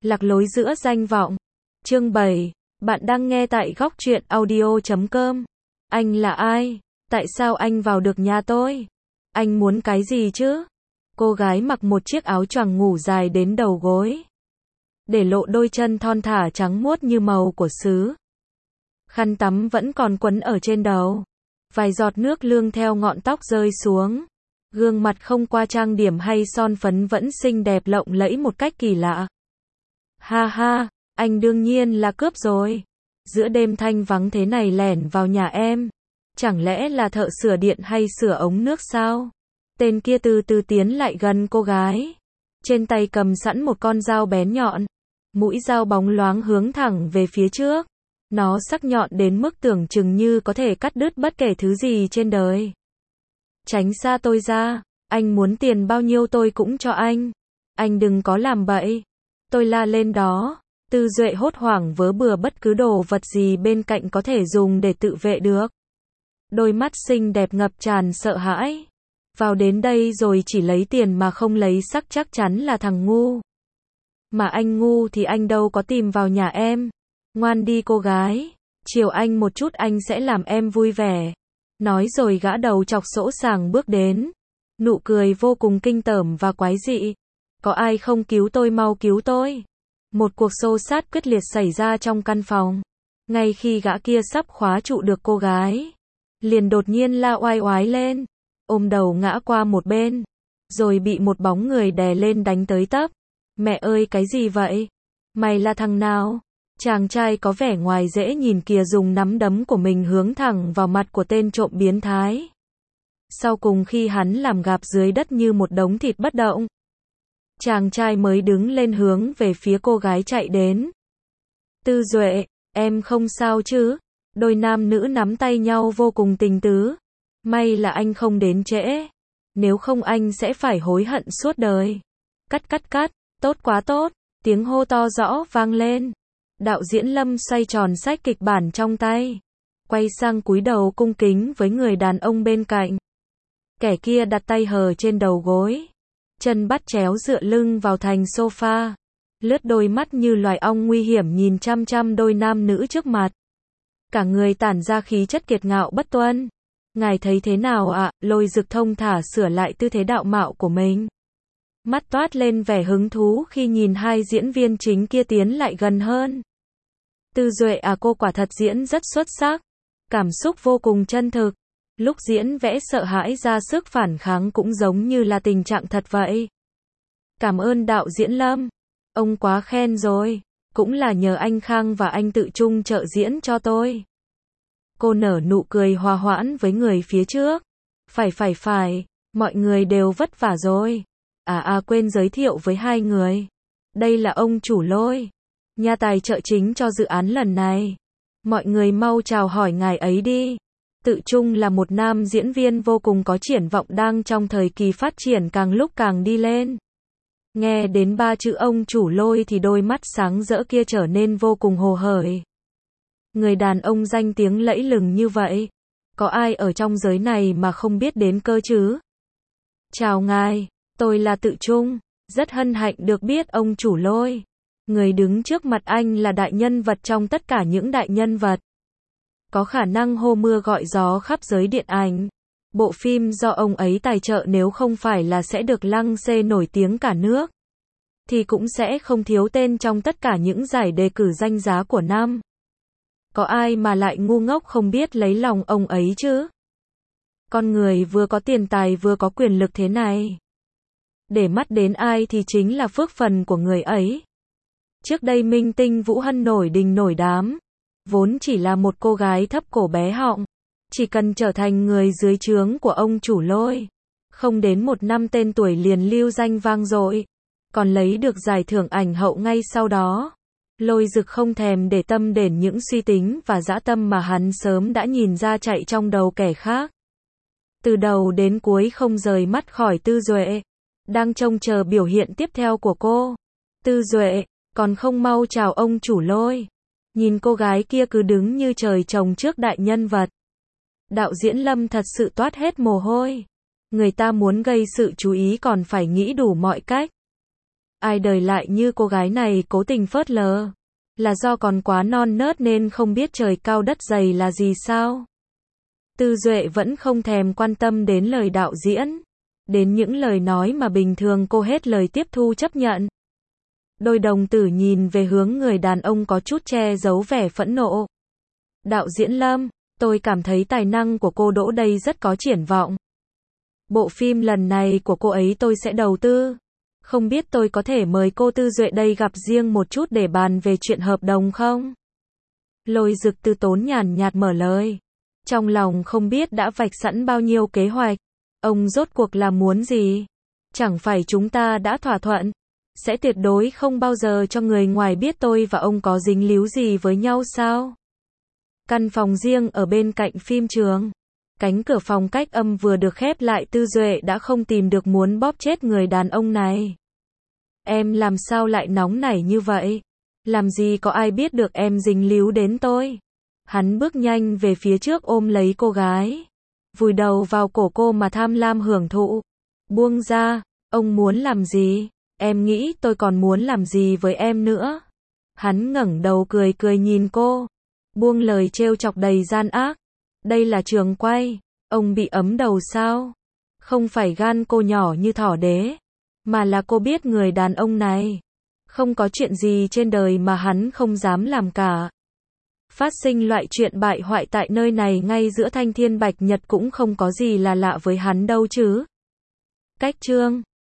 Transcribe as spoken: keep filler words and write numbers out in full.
Lạc lối giữa danh vọng. Chương bảy. Bạn đang nghe tại góc truyện audio chấm com. Anh là ai? Tại sao anh vào được nhà tôi? Anh muốn cái gì chứ? Cô gái mặc một chiếc áo choàng ngủ dài đến đầu gối, để lộ đôi chân thon thả trắng muốt như màu của sứ. Khăn tắm vẫn còn quấn ở trên đầu. Vài giọt nước lương theo ngọn tóc rơi xuống. Gương mặt không qua trang điểm hay son phấn vẫn xinh đẹp lộng lẫy một cách kỳ lạ. Ha ha, anh đương nhiên là cướp rồi. Giữa đêm thanh vắng thế này lẻn vào nhà em. Chẳng lẽ là thợ sửa điện hay sửa ống nước sao? Tên kia từ từ tiến lại gần cô gái. Trên tay cầm sẵn một con dao bén nhọn. Mũi dao bóng loáng hướng thẳng về phía trước. Nó sắc nhọn đến mức tưởng chừng như có thể cắt đứt bất kể thứ gì trên đời. Tránh xa tôi ra, anh muốn tiền bao nhiêu tôi cũng cho anh. Anh đừng có làm bậy. Tôi la lên đó. Tư Duệ hốt hoảng vớ bừa bất cứ đồ vật gì bên cạnh có thể dùng để tự vệ được. Đôi mắt xinh đẹp ngập tràn sợ hãi. Vào đến đây rồi chỉ lấy tiền mà không lấy sắc chắc chắn là thằng ngu. Mà anh ngu thì anh đâu có tìm vào nhà em. Ngoan đi cô gái, chiều anh một chút anh sẽ làm em vui vẻ. Nói rồi gã đầu chọc sỗ sàng bước đến. Nụ cười vô cùng kinh tởm và quái dị. Có ai không cứu tôi, mau cứu tôi. Một cuộc xô xát quyết liệt xảy ra trong căn phòng. Ngay khi gã kia sắp khóa trụ được cô gái, liền đột nhiên la oai oái lên, ôm đầu ngã qua một bên, rồi bị một bóng người đè lên đánh tới tấp. Mẹ ơi, cái gì vậy? Mày là thằng nào? Chàng trai có vẻ ngoài dễ nhìn kia dùng nắm đấm của mình hướng thẳng vào mặt của tên trộm biến thái. Sau cùng khi hắn làm gạp dưới đất như một đống thịt bất động, chàng trai mới đứng lên hướng về phía cô gái chạy đến. Tư Duệ, em không sao chứ? Đôi nam nữ nắm tay nhau vô cùng tình tứ. May là anh không đến trễ. Nếu không anh sẽ phải hối hận suốt đời. Cắt cắt cắt, tốt quá tốt. Tiếng hô to rõ vang lên. Đạo diễn Lâm xoay tròn sách kịch bản trong tay. Quay sang cúi đầu cung kính với người đàn ông bên cạnh. Kẻ kia đặt tay hờ trên đầu gối. Chân bắt chéo dựa lưng vào thành sofa. Lướt đôi mắt như loài ong nguy hiểm nhìn chăm chăm đôi nam nữ trước mặt. Cả người tản ra khí chất kiệt ngạo bất tuân. Ngài thấy thế nào ạ? Lôi Dực thông thả sửa lại tư thế đạo mạo của mình. Mắt toát lên vẻ hứng thú khi nhìn hai diễn viên chính kia tiến lại gần hơn. Tư Duệ à, cô quả thật diễn rất xuất sắc. Cảm xúc vô cùng chân thực. Lúc diễn vẽ sợ hãi ra sức phản kháng cũng giống như là tình trạng thật vậy. Cảm ơn đạo diễn Lâm. Ông quá khen rồi. Cũng là nhờ anh Khang và anh Tự Trung trợ diễn cho tôi. Cô nở nụ cười hòa hoãn với người phía trước. Phải phải phải, mọi người đều vất vả rồi. À à quên giới thiệu với hai người. Đây là ông chủ Lôi, nhà tài trợ chính cho dự án lần này. Mọi người mau chào hỏi ngài ấy đi. Tự Trung là một nam diễn viên vô cùng có triển vọng đang trong thời kỳ phát triển càng lúc càng đi lên. Nghe đến ba chữ ông chủ Lôi thì đôi mắt sáng rỡ kia trở nên vô cùng hồ hởi. Người đàn ông danh tiếng lẫy lừng như vậy, có ai ở trong giới này mà không biết đến cơ chứ? Chào ngài, tôi là Tự Trung, rất hân hạnh được biết ông chủ Lôi. Người đứng trước mặt anh là đại nhân vật trong tất cả những đại nhân vật. Có khả năng hô mưa gọi gió khắp giới điện ảnh. Bộ phim do ông ấy tài trợ nếu không phải là sẽ được lăng xê nổi tiếng cả nước, thì cũng sẽ không thiếu tên trong tất cả những giải đề cử danh giá của năm. Có ai mà lại ngu ngốc không biết lấy lòng ông ấy chứ? Con người vừa có tiền tài vừa có quyền lực thế này, để mắt đến ai thì chính là phước phần của người ấy. Trước đây minh tinh Vũ Hân nổi đình nổi đám, vốn chỉ là một cô gái thấp cổ bé họng. Chỉ cần trở thành người dưới trướng của ông chủ Lôi, không đến một năm tên tuổi liền lưu danh vang dội, còn lấy được giải thưởng ảnh hậu ngay sau đó. Lôi Dực không thèm để tâm đến những suy tính và dã tâm mà hắn sớm đã nhìn ra chạy trong đầu kẻ khác. Từ đầu đến cuối không rời mắt khỏi Tư Duệ, đang trông chờ biểu hiện tiếp theo của cô. Tư Duệ, còn không mau chào ông chủ Lôi. Nhìn cô gái kia cứ đứng như trời trồng trước đại nhân vật. Đạo diễn Lâm thật sự toát hết mồ hôi. Người ta muốn gây sự chú ý còn phải nghĩ đủ mọi cách. Ai đời lại như cô gái này cố tình phớt lờ? Là do còn quá non nớt nên không biết trời cao đất dày là gì sao? Tư Duệ vẫn không thèm quan tâm đến lời đạo diễn, đến những lời nói mà bình thường cô hết lời tiếp thu chấp nhận. Đôi đồng tử nhìn về hướng người đàn ông có chút che giấu vẻ phẫn nộ. Đạo diễn Lâm, tôi cảm thấy tài năng của cô Đỗ đây rất có triển vọng. Bộ phim lần này của cô ấy tôi sẽ đầu tư. Không biết tôi có thể mời cô Tư Duệ đây gặp riêng một chút để bàn về chuyện hợp đồng không? Lôi Dực Tư Tốn nhàn nhạt mở lời. Trong lòng không biết đã vạch sẵn bao nhiêu kế hoạch. Ông rốt cuộc là muốn gì? Chẳng phải chúng ta đã thỏa thuận, sẽ tuyệt đối không bao giờ cho người ngoài biết tôi và ông có dính líu gì với nhau sao? Căn phòng riêng ở bên cạnh phim trường. Cánh cửa phòng cách âm vừa được khép lại, Tư Duệ đã không tìm được muốn bóp chết người đàn ông này. Em làm sao lại nóng nảy như vậy? Làm gì có ai biết được em dính líu đến tôi? Hắn bước nhanh về phía trước ôm lấy cô gái, vùi đầu vào cổ cô mà tham lam hưởng thụ. Buông ra, ông muốn làm gì? Em nghĩ tôi còn muốn làm gì với em nữa? Hắn ngẩng đầu cười cười nhìn cô, buông lời trêu chọc đầy gian ác. Đây là trường quay, ông bị ấm đầu sao? Không phải gan cô nhỏ như thỏ đế, mà là cô biết người đàn ông này. Không có chuyện gì trên đời mà hắn không dám làm cả. Phát sinh loại chuyện bại hoại tại nơi này ngay giữa thanh thiên bạch nhật cũng không có gì là lạ với hắn đâu chứ. Cách chương